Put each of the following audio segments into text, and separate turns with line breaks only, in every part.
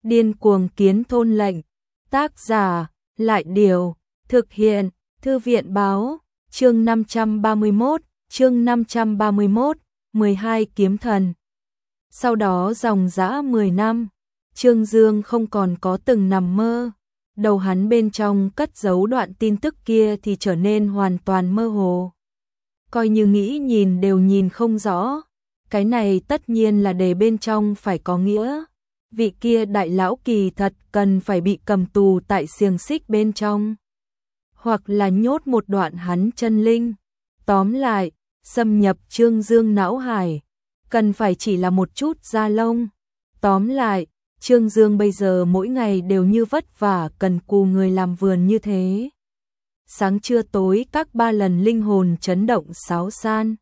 Điên cuồng kiến thôn lệnh. Tác giả, Lại Điều. Thực hiện, Thư viện Báo. Chương 531, chương 531, 12 kiếm thần. Sau đó dòng dã 10 năm, Trương Dương không còn có từng nằm mơ. Đầu hắn bên trong cất giấu đoạn tin tức kia thì trở nên hoàn toàn mơ hồ. Coi như nghĩ nhìn đều nhìn không rõ. Cái này tất nhiên là để bên trong phải có nghĩa. Vị kia đại lão kỳ thật cần phải bị cầm tù tại xiềng xích bên trong. Hoặc là nhốt một đoạn hắn chân linh. Tóm lại, xâm nhập Trương Dương não hải. Cần phải chỉ là một chút da lông. Tóm lại, Trương Dương bây giờ mỗi ngày đều như vất vả cần cù người làm vườn như thế. Sáng trưa tối các 3 lần linh hồn chấn động xáo san.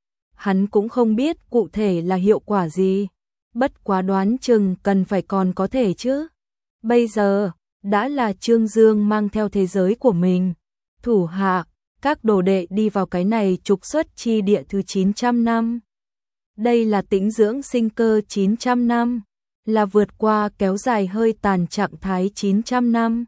Hắn cũng không biết cụ thể là hiệu quả gì. Bất quá đoán chừng cần phải còn có thể chứ. Bây giờ, đã là Trương Dương mang theo thế giới của mình. Thủ hạ, các đồ đệ đi vào cái này trục xuất chi địa thứ 900 năm. Đây là tĩnh dưỡng sinh cơ 900 năm. Là vượt qua kéo dài hơi tàn trạng thái 900 năm.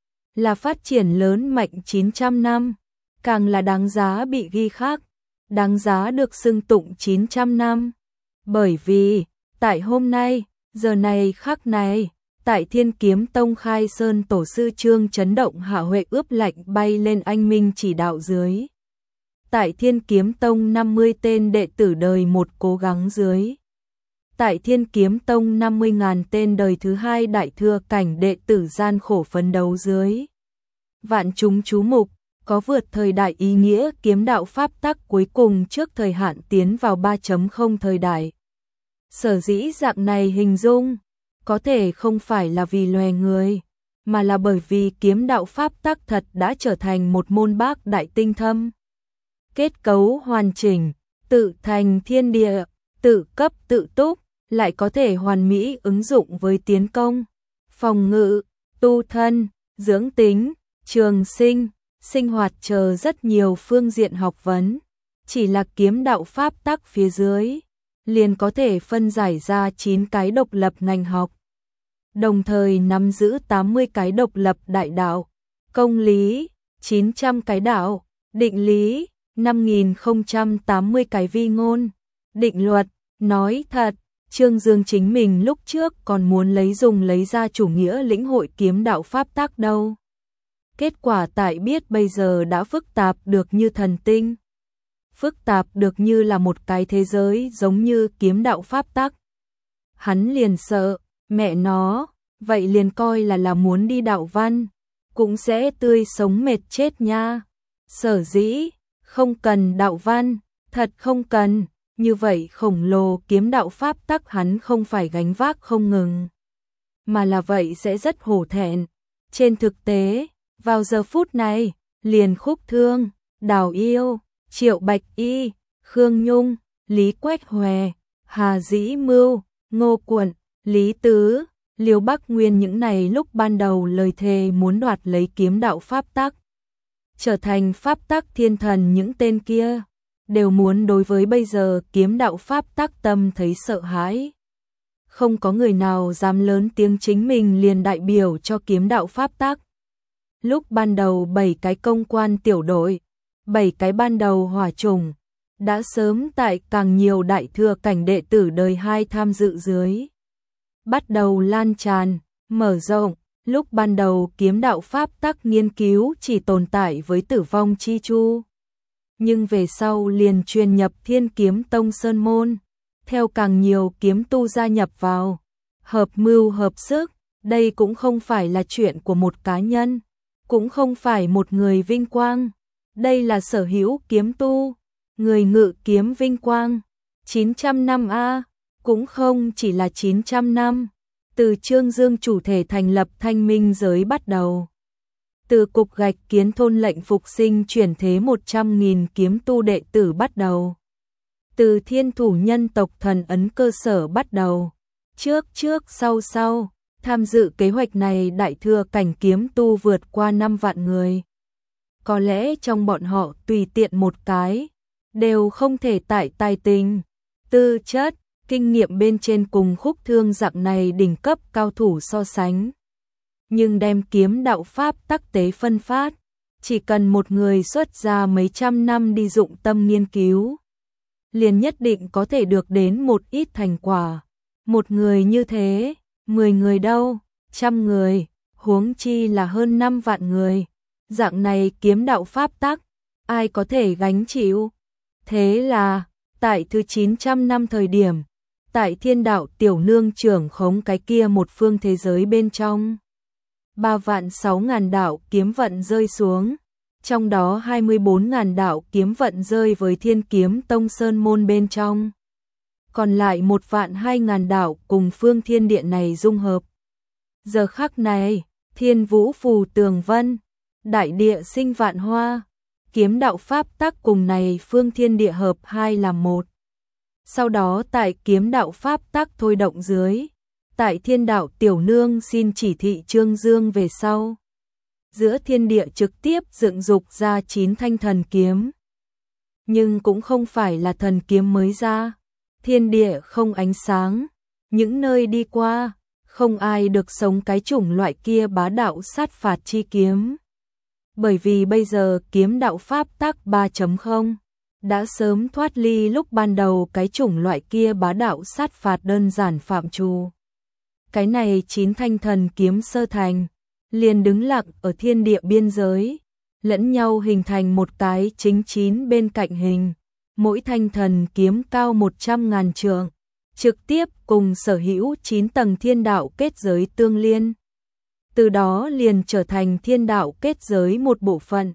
Là phát triển lớn mạnh 900 năm. Càng là đáng giá bị ghi khắc. Đáng giá được xưng tụng 900 năm. Bởi vì, tại hôm nay, giờ này khắc này, tại Thiên Kiếm Tông Khai Sơn tổ sư Trương chấn động hạ huệ ướp lạnh bay lên anh minh chỉ đạo dưới. Tại Thiên Kiếm Tông 50 tên đệ tử đời một cố gắng dưới. Tại Thiên Kiếm Tông 50.000 tên đời thứ hai đại thừa cảnh đệ tử gian khổ phấn đấu dưới. Vạn chúng chú mục, có vượt thời đại ý nghĩa kiếm đạo pháp tắc cuối cùng trước thời hạn tiến vào 3.0 thời đại. Sở dĩ dạng này hình dung, có thể không phải là vì loè người, mà là bởi vì kiếm đạo pháp tắc thật đã trở thành một môn bác đại tinh thâm. Kết cấu hoàn chỉnh, tự thành thiên địa, tự cấp tự túc, lại có thể hoàn mỹ ứng dụng với tiến công, phòng ngự, tu thân, dưỡng tính, trường sinh, sinh hoạt chờ rất nhiều phương diện học vấn. Chỉ là kiếm đạo pháp tắc phía dưới, liền có thể phân giải ra 9 cái độc lập ngành học. Đồng thời nắm giữ 80 cái độc lập đại đạo, công lý, 900 cái đạo, định lý, 5080 cái vi ngôn, định luật. Nói thật, Trương Dương chính mình lúc trước còn muốn lấy ra chủ nghĩa lĩnh hội kiếm đạo pháp tắc đâu. Kết quả tại biết bây giờ đã phức tạp được như thần tinh. Phức tạp được như là một cái thế giới giống như kiếm đạo pháp tắc. Hắn liền sợ, mẹ nó, vậy liền coi là muốn đi đạo văn, cũng sẽ tươi sống mệt chết nha. Sở dĩ, không cần đạo văn, thật không cần, như vậy khổng lồ kiếm đạo pháp tắc hắn không phải gánh vác không ngừng. Mà là vậy sẽ rất hổ thẹn. Trên thực tế, vào giờ phút này, liền Khúc Thương, Đào Yêu, Triệu Bạch Y, Khương Nhung, Lý Quách Hòe, Hà Dĩ Mưu, Ngô Quận, Lý Tứ, Liêu Bắc Nguyên những này lúc ban đầu lời thề muốn đoạt lấy kiếm đạo pháp tắc, trở thành pháp tắc thiên thần những tên kia, đều muốn đối với bây giờ kiếm đạo pháp tắc tâm thấy sợ hãi. Không có người nào dám lớn tiếng chính mình liền đại biểu cho kiếm đạo pháp tắc. Lúc ban đầu 7 cái công quan tiểu đội, 7 cái ban đầu hỏa chủng, đã sớm tại càng nhiều đại thừa cảnh đệ tử đời 2 tham dự dưới. Bắt đầu lan tràn, mở rộng, lúc ban đầu kiếm đạo pháp tắc nghiên cứu chỉ tồn tại với Tử Vong Chi Chu. Nhưng về sau liền truyền nhập Thiên Kiếm Tông Sơn Môn, theo càng nhiều kiếm tu gia nhập vào, hợp mưu hợp sức, đây cũng không phải là chuyện của một cá nhân, cũng không phải một người vinh quang, đây là sở hữu kiếm tu, người ngự kiếm vinh quang. 900 năm a, cũng không chỉ là 900 năm, từ Trương Dương chủ thể thành lập Thanh Minh giới bắt đầu. Từ cục gạch kiến thôn lệnh phục sinh chuyển thế 100.000 kiếm tu đệ tử bắt đầu. Từ thiên thủ nhân tộc thần ấn cơ sở bắt đầu. Trước sau, tham dự kế hoạch này đại thừa cảnh kiếm tu vượt qua 5 vạn người. Có lẽ trong bọn họ tùy tiện một cái, đều không thể tại tài tình, tư chất, kinh nghiệm bên trên cùng Khúc Thương dạng này đỉnh cấp cao thủ so sánh. Nhưng đem kiếm đạo pháp tắc tế phân phát, chỉ cần một người xuất ra mấy trăm năm đi dụng tâm nghiên cứu, liền nhất định có thể được đến một ít thành quả. Một người như thế, 10 người đâu, 100 người, huống chi là hơn 5 vạn người. Dạng này kiếm đạo pháp tắc, ai có thể gánh chịu? Thế là, tại thứ 900 năm thời điểm, tại Thiên Đạo Tiểu Nương trưởng khống cái kia một phương thế giới bên trong, 3.600.000 đạo kiếm vận rơi xuống, trong đó 24.000 đạo kiếm vận rơi với Thiên Kiếm Tông Sơn môn bên trong. Còn lại 1.200.000 đạo cùng phương thiên địa này dung hợp. Giờ khắc này, thiên vũ phù tường vân, đại địa sinh vạn hoa, kiếm đạo pháp tắc cùng này phương thiên địa hợp hai làm một. Sau đó tại kiếm đạo pháp tắc thôi động dưới, tại Thiên Đạo Tiểu Nương xin chỉ thị Trương Dương về sau, giữa thiên địa trực tiếp dựng dục ra 9 thanh thần kiếm. Nhưng cũng không phải là thần kiếm mới ra, thiên địa không ánh sáng, những nơi đi qua, không ai được sống cái chủng loại kia bá đạo sát phạt chi kiếm. Bởi vì bây giờ kiếm đạo pháp tắc 3.0 đã sớm thoát ly lúc ban đầu cái chủng loại kia bá đạo sát phạt đơn giản phạm trù. Cái này 9 thanh thần kiếm sơ thành, liền đứng lặng ở thiên địa biên giới, lẫn nhau hình thành một cái chính 9 bên cạnh hình, mỗi thanh thần kiếm cao 100.000 trượng, trực tiếp cùng sở hữu 9 tầng thiên đạo kết giới tương liên. Từ đó liền trở thành thiên đạo kết giới một bộ phận.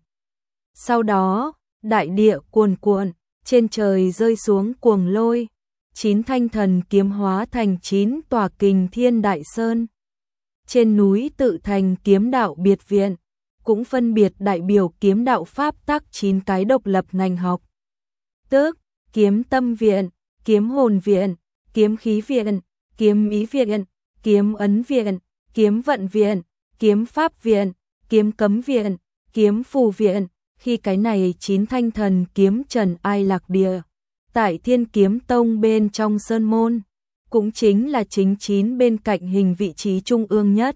Sau đó, đại địa cuồn cuộn, trên trời rơi xuống cuồng lôi, 9 thanh thần kiếm hóa thành 9 tòa kình thiên đại sơn. Trên núi tự thành kiếm đạo biệt viện, cũng phân biệt đại biểu kiếm đạo pháp tắc 9 cái độc lập ngành học. Tức, kiếm tâm viện, kiếm hồn viện, kiếm khí viện, kiếm ý viện, kiếm ấn viện, kiếm vận viện, kiếm pháp viện, kiếm cấm viện, kiếm phù viện. Khi cái này 9 thanh thần kiếm trần ai lạc địa, tại Thiên Kiếm Tông bên trong sơn môn, cũng chính là chính 9 bên cạnh hình vị trí trung ương nhất.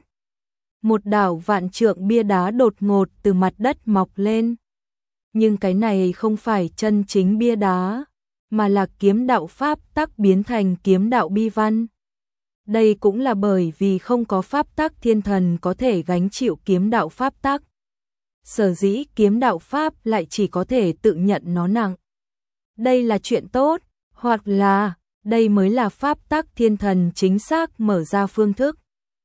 Một đảo vạn trượng bia đá đột ngột từ mặt đất mọc lên. Nhưng cái này không phải chân chính bia đá, mà là kiếm đạo pháp tắc biến thành kiếm đạo bi văn. Đây cũng là bởi vì không có pháp tắc thiên thần có thể gánh chịu kiếm đạo pháp tắc. Sở dĩ kiếm đạo pháp lại chỉ có thể tự nhận nó nặng. Đây là chuyện tốt, hoặc là đây mới là pháp tắc thiên thần chính xác mở ra phương thức.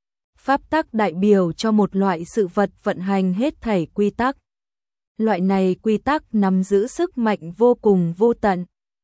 Pháp tắc đại biểu cho một loại sự vật vận hành hết thảy quy tắc. Loại này quy tắc nắm giữ sức mạnh vô cùng vô tận.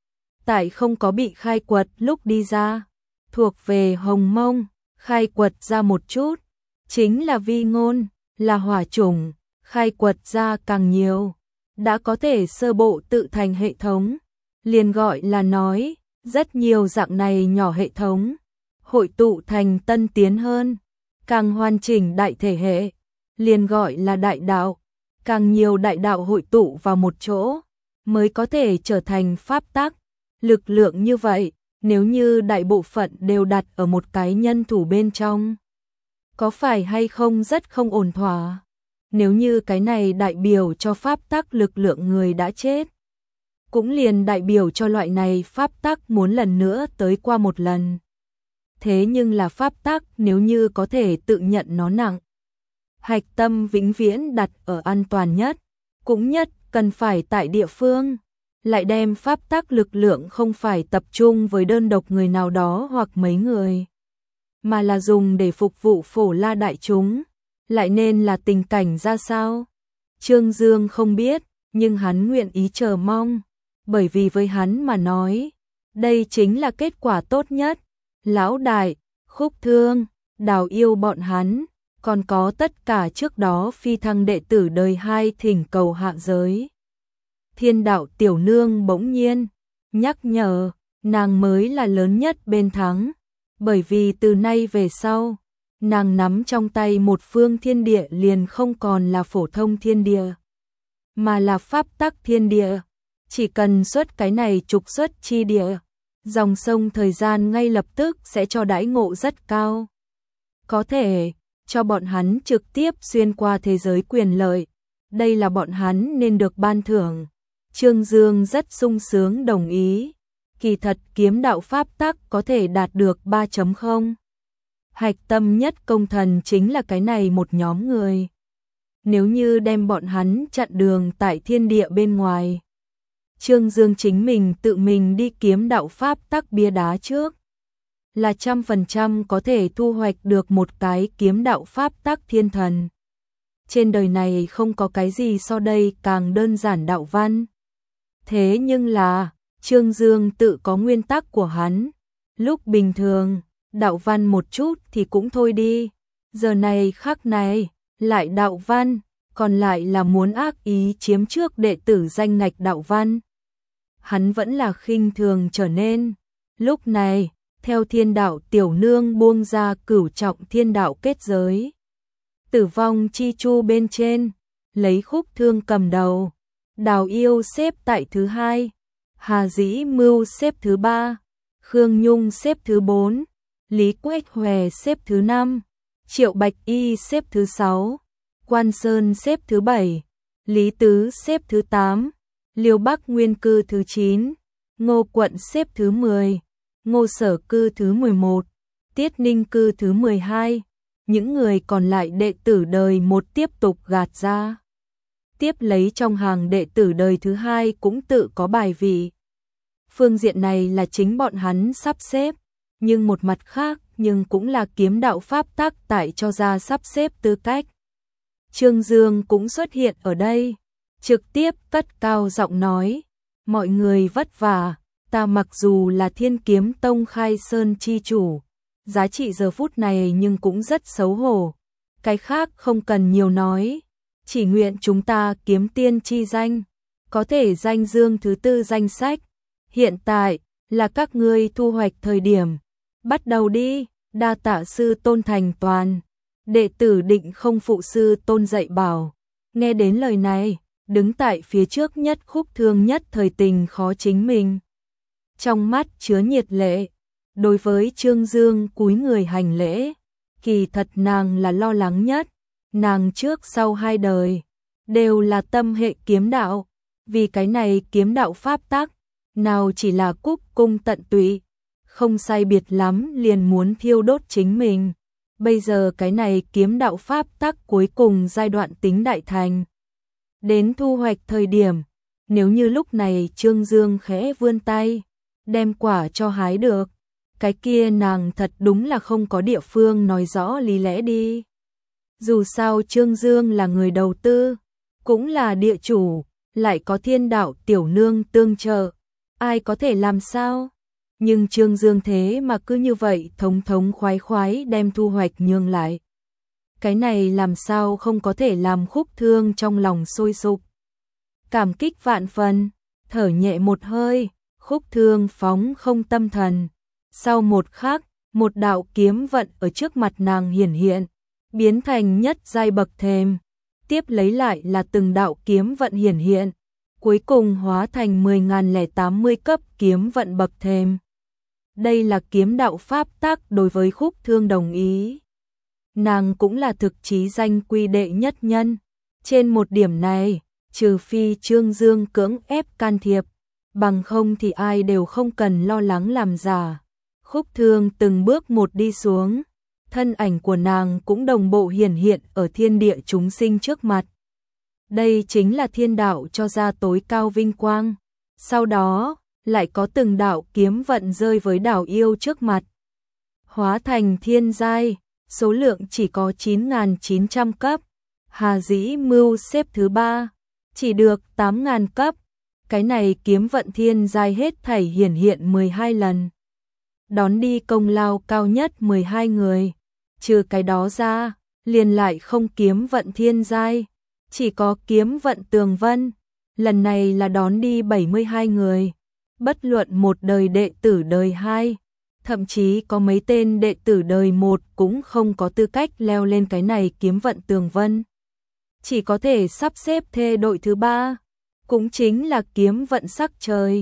Tại không có bị khai quật lúc đi ra, thuộc về Hồng Mông, khai quật ra một chút, chính là vi ngôn, là hỏa chủng, khai quật ra càng nhiều, đã có thể sơ bộ tự thành hệ thống, liền gọi là nói, rất nhiều dạng này nhỏ hệ thống, hội tụ thành tân tiến hơn, càng hoàn chỉnh đại thể hệ, liền gọi là đại đạo, càng nhiều đại đạo hội tụ vào một chỗ, mới có thể trở thành pháp tắc. Lực lượng như vậy, nếu như đại bộ phận đều đặt ở một cái nhân thủ bên trong, có phải hay không rất không ổn thỏa? Nếu như cái này đại biểu cho pháp tắc lực lượng người đã chết, cũng liền đại biểu cho loại này pháp tắc muốn lần nữa tới qua một lần. Thế nhưng là pháp tắc nếu như có thể tự nhận nó nặng, hạch tâm vĩnh viễn đặt ở an toàn nhất, cũng nhất cần phải tại địa phương, lại đem pháp tắc lực lượng không phải tập trung với đơn độc người nào đó hoặc mấy người, mà là dùng để phục vụ phổ la đại chúng, lại nên là tình cảnh ra sao? Trương Dương không biết, nhưng hắn nguyện ý chờ mong, bởi vì với hắn mà nói, đây chính là kết quả tốt nhất. Lão đại, Khúc Thương, Đào Yêu bọn hắn, còn có tất cả trước đó phi thăng đệ tử đời 2 thỉnh cầu hạ giới. Thiên Đạo Tiểu Nương bỗng nhiên nhắc nhở, nàng mới là lớn nhất bên thắng, bởi vì từ nay về sau, nàng nắm trong tay một phương thiên địa liền không còn là phổ thông thiên địa, mà là pháp tắc thiên địa. Chỉ cần xuất cái này trục xuất chi địa, dòng sông thời gian ngay lập tức sẽ cho đãi ngộ rất cao. Có thể cho bọn hắn trực tiếp xuyên qua thế giới quyền lợi. Đây là bọn hắn nên được ban thưởng. Trương Dương rất sung sướng đồng ý. Kỳ thật kiếm đạo pháp tắc có thể đạt được 3.0. Hạch tâm nhất công thần chính là cái này một nhóm người. Nếu như đem bọn hắn chặn đường tại thiên địa bên ngoài, Trương Dương chính mình tự mình đi kiếm đạo pháp tắc bia đá trước, là 100% có thể thu hoạch được một cái kiếm đạo pháp tắc thiên thần. Trên đời này không có cái gì so đây càng đơn giản đạo văn. Thế nhưng là, Trương Dương tự có nguyên tắc của hắn. Lúc bình thường, đạo văn một chút thì cũng thôi đi. Giờ này khắc này, lại đạo văn, còn lại là muốn ác ý chiếm trước đệ tử danh ngạch đạo văn. Hắn vẫn là khinh thường trở nên. Lúc này, theo thiên đạo tiểu nương buông ra cửu trọng thiên đạo kết giới. Tử vong chi chu bên trên, lấy Khúc Thương cầm đầu. Đào Yêu xếp tại thứ 2, Hà Dĩ Mưu xếp thứ 3, Khương Nhung xếp thứ 4, Lý Quách Hòe xếp thứ 5, Triệu Bạch Y xếp thứ 6, Quan Sơn xếp thứ 7, Lý Tứ xếp thứ 8, Liêu Bắc Nguyên cư thứ 9, Ngô Quận xếp thứ 10, Ngô Sở cư thứ 11, Tiết Ninh cư thứ 12. Những người còn lại đệ tử đời 1 tiếp tục gạt ra. Tiếp lấy trong hàng đệ tử đời thứ 2 cũng tự có bài vị. Phương diện này là chính bọn hắn sắp xếp, nhưng một mặt khác nhưng cũng là kiếm đạo pháp tắc tại cho ra sắp xếp tư cách. Trương Dương cũng xuất hiện ở đây, trực tiếp cất cao giọng nói, mọi người vất vả, ta mặc dù là Thiên Kiếm Tông khai sơn chi chủ, giá trị giờ phút này nhưng cũng rất xấu hổ. Cái khác không cần nhiều nói, chỉ nguyện chúng ta kiếm tiên chi danh, có thể danh dương thứ 4 danh sách. Hiện tại là các ngươi thu hoạch thời điểm, bắt đầu đi. Đa tạ sư Tôn thành toàn. Đệ tử định không phụ sư Tôn dạy bảo. Nghe đến lời này, đứng tại phía trước nhất Khúc Thương nhất thời tình khó chính mình. Trong mắt chứa nhiệt lệ, đối với Trương Dương cúi người hành lễ. Kỳ thật nàng là lo lắng nhất, nàng trước sau 2 đời đều là tâm hệ kiếm đạo, vì cái này kiếm đạo pháp tắc, nào chỉ là cúc cung tận tụy, không sai biệt lắm liền muốn thiêu đốt chính mình. Bây giờ cái này kiếm đạo pháp tắc cuối cùng giai đoạn tính đại thành. Đến thu hoạch thời điểm, nếu như lúc này Trương Dương khẽ vươn tay, đem quả cho hái được, cái kia nàng thật đúng là không có địa phương nói rõ lý lẽ đi. Dù sao Trương Dương là người đầu tư, cũng là địa chủ, lại có thiên đạo tiểu nương tương trợ, ai có thể làm sao? Nhưng Trương Dương thế mà cứ như vậy thống thống khoái khoái đem thu hoạch nhường lại. Cái này làm sao không có thể làm Khúc Thương trong lòng sôi sục. Cảm kích vạn phần, thở nhẹ một hơi, Khúc Thương phóng không tâm thần. Sau một khắc, một đạo kiếm vận ở trước mặt nàng hiển hiện, biến thành nhất giai bậc thềm. Tiếp lấy lại là từng đạo kiếm vận hiển hiện, cuối cùng hóa thành 10.080 cấp kiếm vận bậc thềm. Đây là kiếm đạo pháp tắc đối với Khúc Thương đồng ý. Nàng cũng là thực chí danh quy đệ nhất nhân. Trên một điểm này, trừ phi Trương Dương cưỡng ép can thiệp, bằng không thì ai đều không cần lo lắng làm giả. Khúc Thương từng bước một đi xuống, thân ảnh của nàng cũng đồng bộ hiển hiện ở thiên địa chúng sinh trước mặt. Đây chính là thiên đạo cho ra tối cao vinh quang. Sau đó, lại có từng đạo kiếm vận rơi với Đào Yêu trước mặt. Hóa thành thiên giai, số lượng chỉ có 9.900 cấp. Hà Dĩ Mưu xếp thứ 3, chỉ được 8.000 cấp. Cái này kiếm vận thiên giai hết thảy hiển hiện 12 lần. Đón đi công lao cao nhất 12 người. Trừ cái đó ra, liền lại không kiếm vận thiên giai, chỉ có kiếm vận tường vân. Lần này là đón đi 72 người. Bất luận một đời đệ tử đời 2, thậm chí có mấy tên đệ tử đời 1 cũng không có tư cách leo lên cái này kiếm vận tường vân. Chỉ có thể sắp xếp thê đội thứ 3, cũng chính là kiếm vận sắc trời.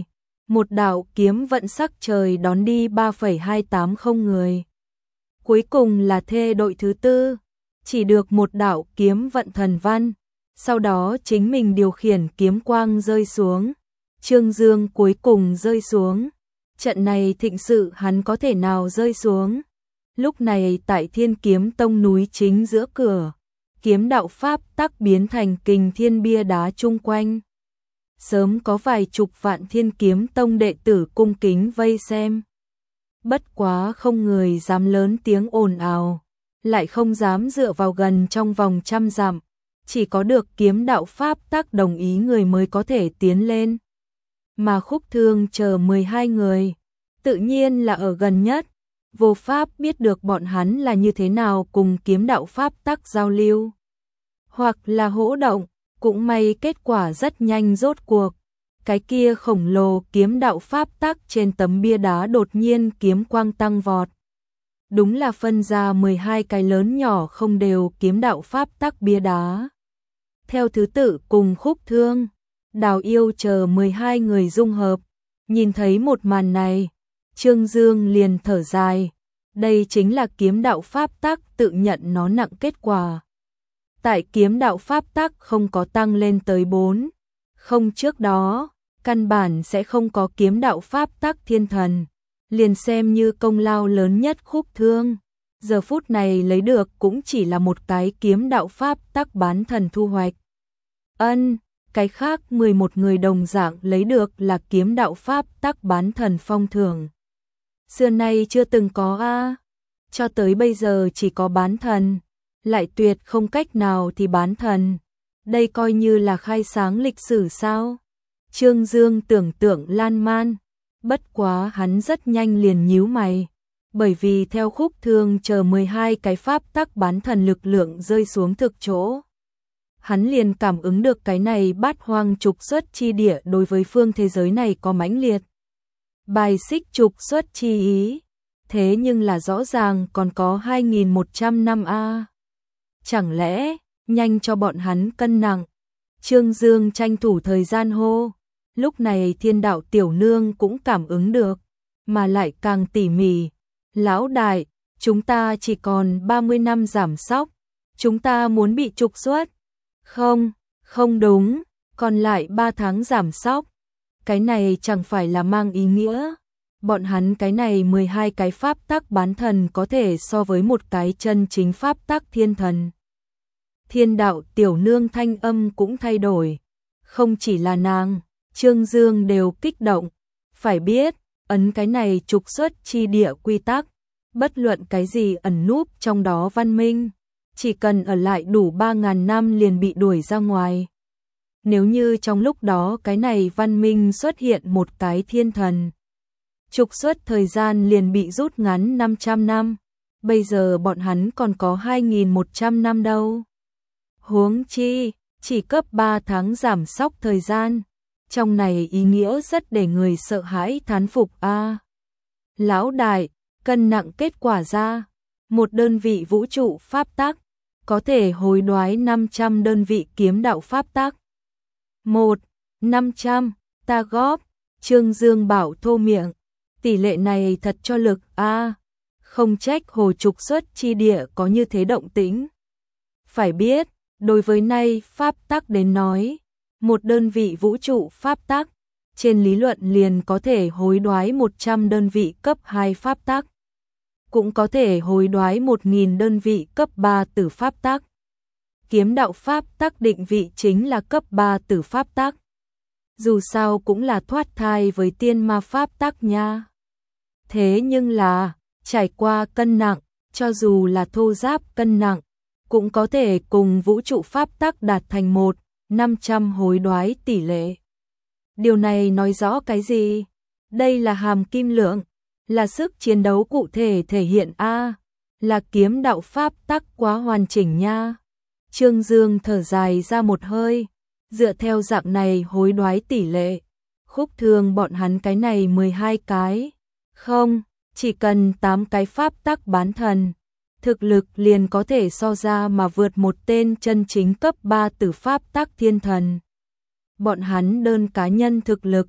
một đạo kiếm vận sắc trời đón đi 3,280 người. Cuối cùng là thê đội thứ tư, chỉ được một đạo kiếm vận thần văn, sau đó chính mình điều khiển kiếm quang rơi xuống. Trương Dương cuối cùng rơi xuống. Trận này thịnh sự hắn có thể nào rơi xuống. Lúc này tại Thiên Kiếm Tông núi chính giữa cửa, kiếm đạo pháp tắc biến thành kình thiên bia đá chung quanh. Sớm có vài chục vạn Thiên Kiếm Tông đệ tử cung kính vây xem. Bất quá không người dám lớn tiếng ồn ào, lại không dám dựa vào gần trong vòng 100 dặm, chỉ có được kiếm đạo pháp tắc đồng ý người mới có thể tiến lên. Mà Khúc Thương chờ 12 người, tự nhiên là ở gần nhất, vô pháp biết được bọn hắn là như thế nào cùng kiếm đạo pháp tắc giao lưu, hoặc là hỗ động. Cũng may kết quả rất nhanh rốt cuộc. Cái kia khổng lồ kiếm đạo pháp tắc trên tấm bia đá đột nhiên kiếm quang tăng vọt. Đúng là phân ra 12 cái lớn nhỏ không đều kiếm đạo pháp tắc bia đá. Theo thứ tự cùng Khúc Thương, Đào Yêu chờ 12 người dung hợp. Nhìn thấy một màn này, Trương Dương liền thở dài. Đây chính là kiếm đạo pháp tắc tự nhận nó nặng kết quả. Tại kiếm đạo pháp tắc không có tăng lên tới 4. Không trước đó, căn bản sẽ không có kiếm đạo pháp tắc thiên thần. Liền xem như công lao lớn nhất Khúc Thương. Giờ phút này lấy được cũng chỉ là một cái kiếm đạo pháp tắc bán thần thu hoạch. Cái khác 11 người đồng dạng lấy được là kiếm đạo pháp tắc bán thần phong thưởng. Xưa nay chưa từng có a, cho tới bây giờ chỉ có bán thần, lại tuyệt không cách nào thì bán thần. Đây coi như là khai sáng lịch sử sao? Trương Dương tưởng tượng lan man, bất quá hắn rất nhanh liền nhíu mày, bởi vì theo Khúc Thương chờ 12 cái pháp tắc bán thần lực lượng rơi xuống thực chỗ. Hắn liền cảm ứng được cái này Bát Hoang trục xuất chi địa đối với phương thế giới này có mãnh liệt bài xích trục xuất chi ý, thế nhưng là rõ ràng còn có 2.100 năm a. Chẳng lẽ, nhanh cho bọn hắn cân nặng. Trương Dương tranh thủ thời gian hô, lúc này Thiên Đạo tiểu nương cũng cảm ứng được, mà lại càng tỉ mỉ. Lão đại, chúng ta chỉ còn 30 năm giảm sóc, chúng ta muốn bị trục xuất. Không đúng, còn lại 3 tháng giảm sóc. Cái này chẳng phải là mang ý nghĩa. Bọn hắn cái này 12 cái pháp tắc bán thần có thể so với một cái chân chính pháp tắc thiên thần. Thiên Đạo tiểu nương thanh âm cũng thay đổi. Không chỉ là nàng, Trương Dương đều kích động. Phải biết, ấn cái này trục xuất chi địa quy tắc, bất luận cái gì ẩn núp trong đó văn minh, chỉ cần ở lại đủ 3.000 năm liền bị đuổi ra ngoài. Nếu như trong lúc đó cái này văn minh xuất hiện một cái thiên thần, trục xuất thời gian liền bị rút ngắn 500 năm. Bây giờ bọn hắn còn có 2.100 năm đâu. Huống chi, chỉ cấp 3 tháng giảm sóc thời gian. Trong này ý nghĩa rất để người sợ hãi thán phục a. Lão đại, cân nặng kết quả ra, một đơn vị vũ trụ pháp tắc có thể hối đoái 500 đơn vị kiếm đạo pháp tắc. 500, ta góp. Trương Dương bảo thô miệng, tỷ lệ này thật cho lực a. Không trách hồ trục xuất chi địa có như thế động tĩnh. Phải biết, đối với nay pháp tắc đến nói, một đơn vị vũ trụ pháp tắc, trên lý luận liền có thể hối đoái 100 đơn vị cấp 2 pháp tắc. Cũng có thể hối đoái 1.000 đơn vị cấp 3 tử pháp tắc. Kiếm đạo pháp tắc định vị chính là cấp 3 tử pháp tắc. Dù sao cũng là thoát thai với tiên ma pháp tắc nha. Thế nhưng là, trải qua cân nặng, cho dù là thô giáp cân nặng, cũng có thể cùng vũ trụ pháp tắc đạt thành 1/500 hối đoái tỷ lệ. Điều này nói rõ cái gì? Đây là hàm kim lượng, là sức chiến đấu cụ thể thể hiện a, là kiếm đạo pháp tắc quá hoàn chỉnh nha. Trương Dương thở dài ra một hơi, dựa theo dạng này hối đoái tỷ lệ, Khúc Thương bọn hắn cái này 12 cái, không, chỉ cần 8 cái pháp tắc bán thần, thực lực liền có thể so ra mà vượt một tên chân chính cấp 3 tử pháp tắc thiên thần. Bọn hắn đơn cá nhân thực lực,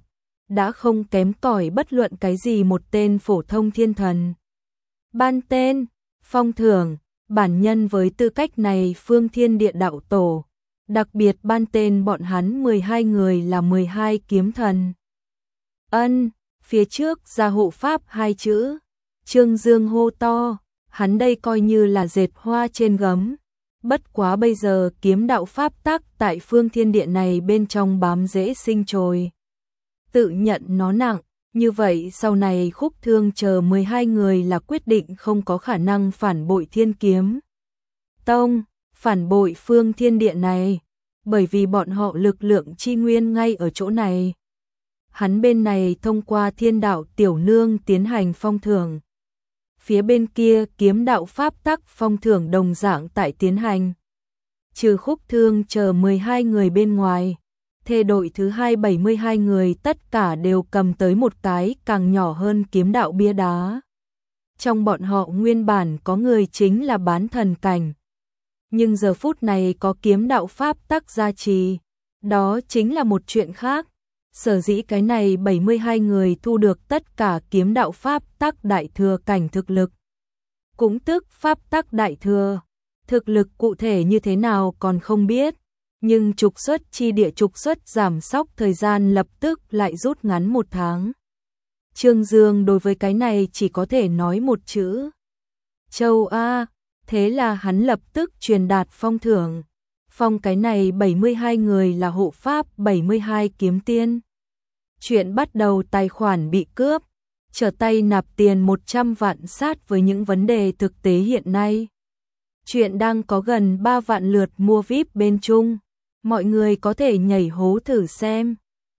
đã không kém cỏi bất luận cái gì một tên phổ thông thiên thần. Ban tên, phong thưởng, bản nhân với tư cách này Phương Thiên Địa đạo tổ, đặc biệt ban tên bọn hắn 12 người là 12 kiếm thần. Ân, phía trước ra hộ pháp 2 chữ, Trương Dương hô to, hắn đây coi như là dệt hoa trên gấm. Bất quá bây giờ kiếm đạo pháp tắc tại Phương Thiên Địa này bên trong bám rễ sinh trồi. Tự nhận nó nặng, như vậy sau này Khúc Thương chờ 12 người là quyết định không có khả năng phản bội Thiên Kiếm Tông, phản bội Phương Thiên Địa này, bởi vì bọn họ lực lượng chi nguyên ngay ở chỗ này. Hắn bên này thông qua Thiên Đạo Tiểu Nương tiến hành phong thưởng. Phía bên kia kiếm đạo pháp tắc phong thưởng đồng dạng tại tiến hành. Trừ Khúc Thương chờ 12 người bên ngoài, thê đội thứ 272 người tất cả đều cầm tới một cái càng nhỏ hơn kiếm đạo bia đá. Trong bọn họ nguyên bản có người chính là bán thần cảnh. Nhưng giờ phút này có kiếm đạo pháp tắc gia trì, đó chính là một chuyện khác. Sở dĩ cái này 72 người thu được tất cả kiếm đạo pháp tắc đại thừa cảnh thực lực. Cũng tức pháp tắc đại thừa, thực lực cụ thể như thế nào còn không biết, nhưng trục xuất chi địa trục xuất giảm sóc thời gian lập tức lại rút ngắn 1 tháng. Trương Dương đối với cái này chỉ có thể nói một chữ. Châu A, thế là hắn lập tức truyền đạt phong thưởng. Phong cái này 72 người là hộ pháp 72 kiếm tiên. Chuyện bắt đầu tài khoản bị cướp, trở tay nạp tiền 100 vạn sát với những vấn đề thực tế hiện nay. Chuyện đang có gần 3 vạn lượt mua VIP bên Trung, mọi người có thể nhảy hố thử xem.